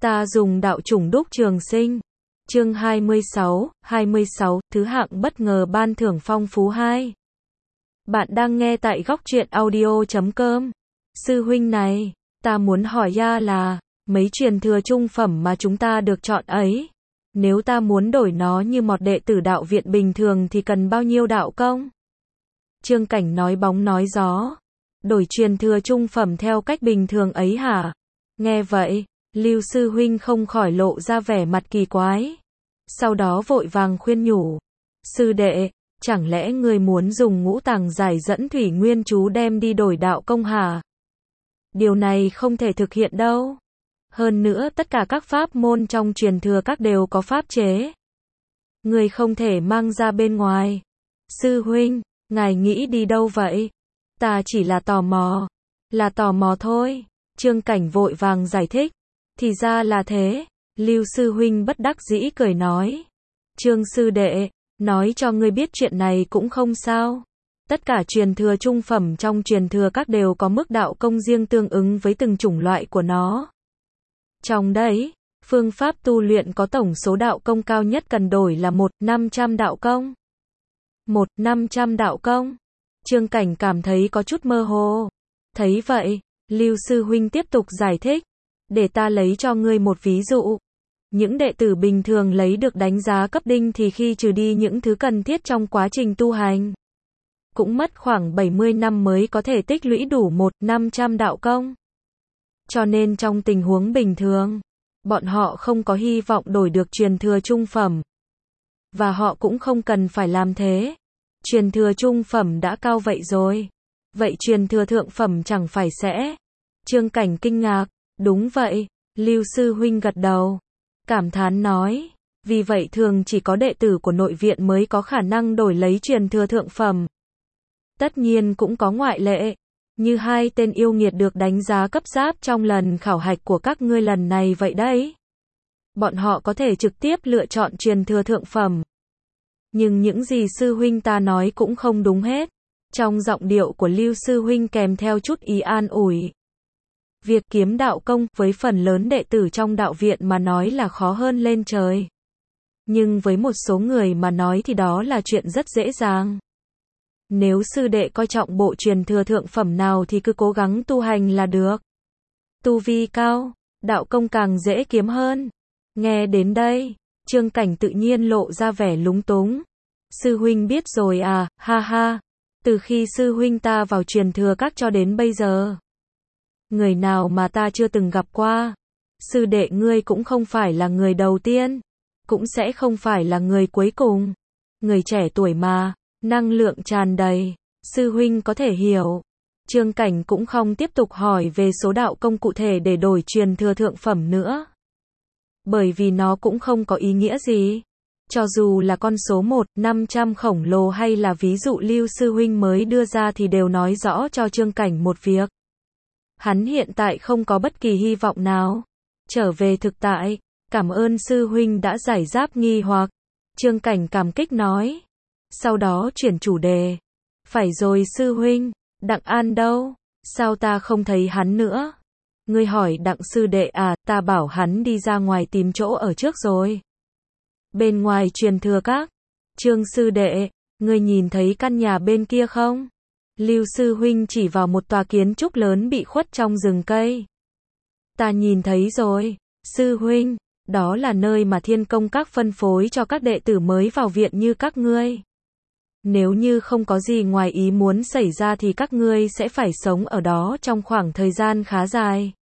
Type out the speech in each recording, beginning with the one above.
Ta dùng đạo chủng đúc trường sinh. Chương 26, thứ hạng bất ngờ ban thưởng phong phú 2. Bạn đang nghe tại góc truyện audio.com. Sư huynh này, ta muốn hỏi ya là, mấy truyền thừa trung phẩm mà chúng ta được chọn ấy, nếu ta muốn đổi nó như một đệ tử đạo viện bình thường thì cần bao nhiêu đạo công? Trương Cảnh nói bóng nói gió. Đổi truyền thừa trung phẩm theo cách bình thường ấy hả? Nghe vậy, Lưu sư huynh không khỏi lộ ra vẻ mặt kỳ quái. Sau đó vội vàng khuyên nhủ. Sư đệ, chẳng lẽ ngươi muốn dùng ngũ tàng giải dẫn thủy nguyên chú đem đi đổi đạo công hả? Điều này không thể thực hiện đâu. Hơn nữa tất cả các pháp môn trong truyền thừa các đều có pháp chế. Ngươi không thể mang ra bên ngoài. Sư huynh, ngài nghĩ đi đâu vậy? Ta chỉ là tò mò thôi. Trương Cảnh vội vàng giải thích. Thì ra là thế. Lưu sư huynh bất đắc dĩ cười nói. Trương sư đệ, nói cho ngươi biết chuyện này cũng không sao. Tất cả truyền thừa trung phẩm trong truyền thừa các đều có mức đạo công riêng tương ứng với từng chủng loại của nó. Trong đấy, phương pháp tu luyện có tổng số đạo công cao nhất cần đổi là 500 đạo công. 500 đạo công. Trương Cảnh cảm thấy có chút mơ hồ. Thấy vậy, Lưu sư huynh tiếp tục giải thích. Để ta lấy cho ngươi một ví dụ. Những đệ tử bình thường lấy được đánh giá cấp đinh thì khi trừ đi những thứ cần thiết trong quá trình tu hành, cũng mất khoảng 70 năm mới có thể tích lũy đủ 500 đạo công. Cho nên trong tình huống bình thường, bọn họ không có hy vọng đổi được truyền thừa trung phẩm. Và họ cũng không cần phải làm thế. Truyền thừa trung phẩm đã cao vậy rồi. Vậy truyền thừa thượng phẩm chẳng phải sẽ? Trương Cảnh kinh ngạc. Đúng vậy. Lưu sư huynh gật đầu. Cảm thán nói. Vì vậy thường chỉ có đệ tử của nội viện mới có khả năng đổi lấy truyền thừa thượng phẩm. Tất nhiên cũng có ngoại lệ. Như hai tên yêu nghiệt được đánh giá cấp giáp trong lần khảo hạch của các ngươi lần này vậy đấy. Bọn họ có thể trực tiếp lựa chọn truyền thừa thượng phẩm. Nhưng những gì sư huynh ta nói cũng không đúng hết. Trong giọng điệu của Lưu sư huynh kèm theo chút ý an ủi. Việc kiếm đạo công với phần lớn đệ tử trong đạo viện mà nói là khó hơn lên trời. Nhưng với một số người mà nói thì đó là chuyện rất dễ dàng. Nếu sư đệ coi trọng bộ truyền thừa thượng phẩm nào thì cứ cố gắng tu hành là được. Tu vi cao, đạo công càng dễ kiếm hơn. Nghe đến đây, Trương Cảnh tự nhiên lộ ra vẻ lúng túng. Sư huynh biết rồi à, ha ha. Từ khi sư huynh ta vào truyền thừa các cho đến bây giờ, người nào mà ta chưa từng gặp qua. Sư đệ ngươi cũng không phải là người đầu tiên, cũng sẽ không phải là người cuối cùng. Người trẻ tuổi mà, năng lượng tràn đầy, sư huynh có thể hiểu. Trương Cảnh cũng không tiếp tục hỏi về số đạo công cụ thể để đổi truyền thừa thượng phẩm nữa. Bởi vì nó cũng không có ý nghĩa gì. Cho dù là con số 500 khổng lồ hay là ví dụ Lưu sư huynh mới đưa ra thì đều nói rõ cho Trương Cảnh một việc. Hắn hiện tại không có bất kỳ hy vọng nào. Trở về thực tại, cảm ơn sư huynh đã giải đáp nghi hoặc. Trương Cảnh cảm kích nói. Sau đó chuyển chủ đề. Phải rồi sư huynh, Đặng An đâu? Sao ta không thấy hắn nữa? Ngươi hỏi Đặng sư đệ à, ta bảo hắn đi ra ngoài tìm chỗ ở trước rồi. Bên ngoài truyền thừa các. Trương sư đệ, ngươi nhìn thấy căn nhà bên kia không? Lưu sư huynh chỉ vào một tòa kiến trúc lớn bị khuất trong rừng cây. Ta nhìn thấy rồi, sư huynh, đó là nơi mà Thiên Công các phân phối cho các đệ tử mới vào viện như các ngươi. Nếu như không có gì ngoài ý muốn xảy ra thì các ngươi sẽ phải sống ở đó trong khoảng thời gian khá dài.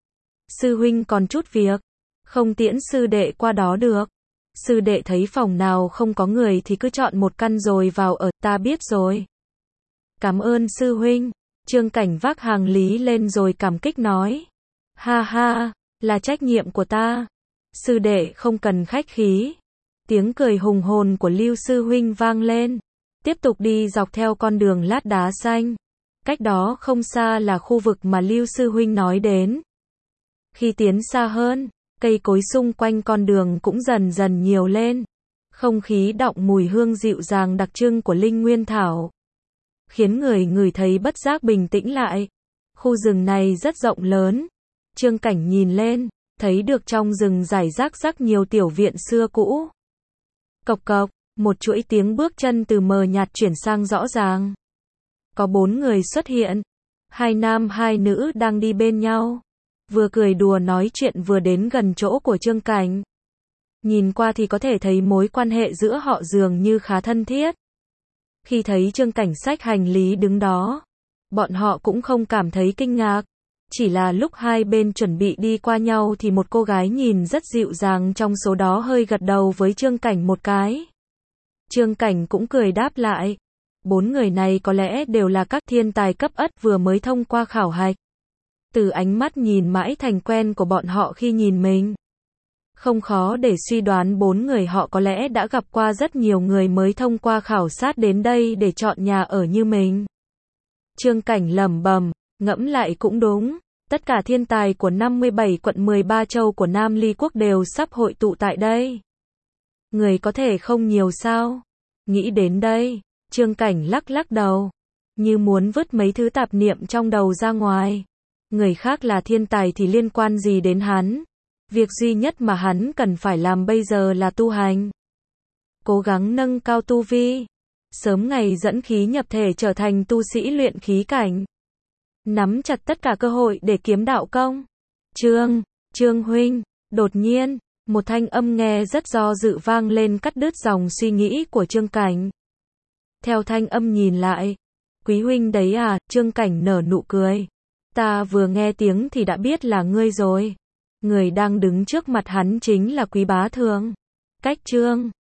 Sư huynh còn chút việc, không tiễn sư đệ qua đó được. Sư đệ thấy phòng nào không có người thì cứ chọn một căn rồi vào ở, ta biết rồi. Cảm ơn sư huynh. Trương Cảnh vác hàng lý lên rồi cảm kích nói. Ha ha, là trách nhiệm của ta. Sư đệ không cần khách khí. Tiếng cười hùng hồn của Lưu sư huynh vang lên. Tiếp tục đi dọc theo con đường lát đá xanh. Cách đó không xa là khu vực mà Lưu sư huynh nói đến. Khi tiến xa hơn, cây cối xung quanh con đường cũng dần dần nhiều lên. Không khí đọng mùi hương dịu dàng đặc trưng của linh nguyên thảo, khiến người ngửi thấy bất giác bình tĩnh lại. Khu rừng này rất rộng lớn. Trương Cảnh nhìn lên, thấy được trong rừng rải rác rất nhiều tiểu viện xưa cũ. Cộc cộc, một chuỗi tiếng bước chân từ mờ nhạt chuyển sang rõ ràng. Có 4 người xuất hiện, 2 nam 2 nữ đang đi bên nhau, vừa cười đùa nói chuyện vừa đến gần chỗ của Trương Cảnh. Nhìn qua thì có thể thấy mối quan hệ giữa họ dường như khá thân thiết. Khi thấy Trương Cảnh xách hành lý đứng đó, bọn họ cũng không cảm thấy kinh ngạc. Chỉ là lúc hai bên chuẩn bị đi qua nhau thì một cô gái nhìn rất dịu dàng trong số đó hơi gật đầu với Trương Cảnh một cái. Trương Cảnh cũng cười đáp lại. 4 người này có lẽ đều là các thiên tài cấp ất vừa mới thông qua khảo hạch. Từ ánh mắt nhìn mãi thành quen của bọn họ khi nhìn mình, không khó để suy đoán 4 người họ có lẽ đã gặp qua rất nhiều người mới thông qua khảo sát đến đây để chọn nhà ở như mình. Trương Cảnh lẩm bẩm, ngẫm lại cũng đúng. Tất cả thiên tài của 57 quận 13 châu của Nam Ly Quốc đều sắp hội tụ tại đây. Người có thể không nhiều sao? Nghĩ đến đây, Trương Cảnh lắc lắc đầu, như muốn vứt mấy thứ tạp niệm trong đầu ra ngoài. Người khác là thiên tài thì liên quan gì đến hắn? Việc duy nhất mà hắn cần phải làm bây giờ là tu hành. Cố gắng nâng cao tu vi, sớm ngày dẫn khí nhập thể trở thành tu sĩ luyện khí cảnh. Nắm chặt tất cả cơ hội để kiếm đạo công. Trương huynh, đột nhiên, một thanh âm nghe rất do dự vang lên cắt đứt dòng suy nghĩ của Trương Cảnh. Theo thanh âm nhìn lại, Quý huynh đấy à? Trương Cảnh nở nụ cười. Ta vừa nghe tiếng thì đã biết là ngươi rồi. Người đang đứng trước mặt hắn chính là Quý Bá Thường. Cách Trương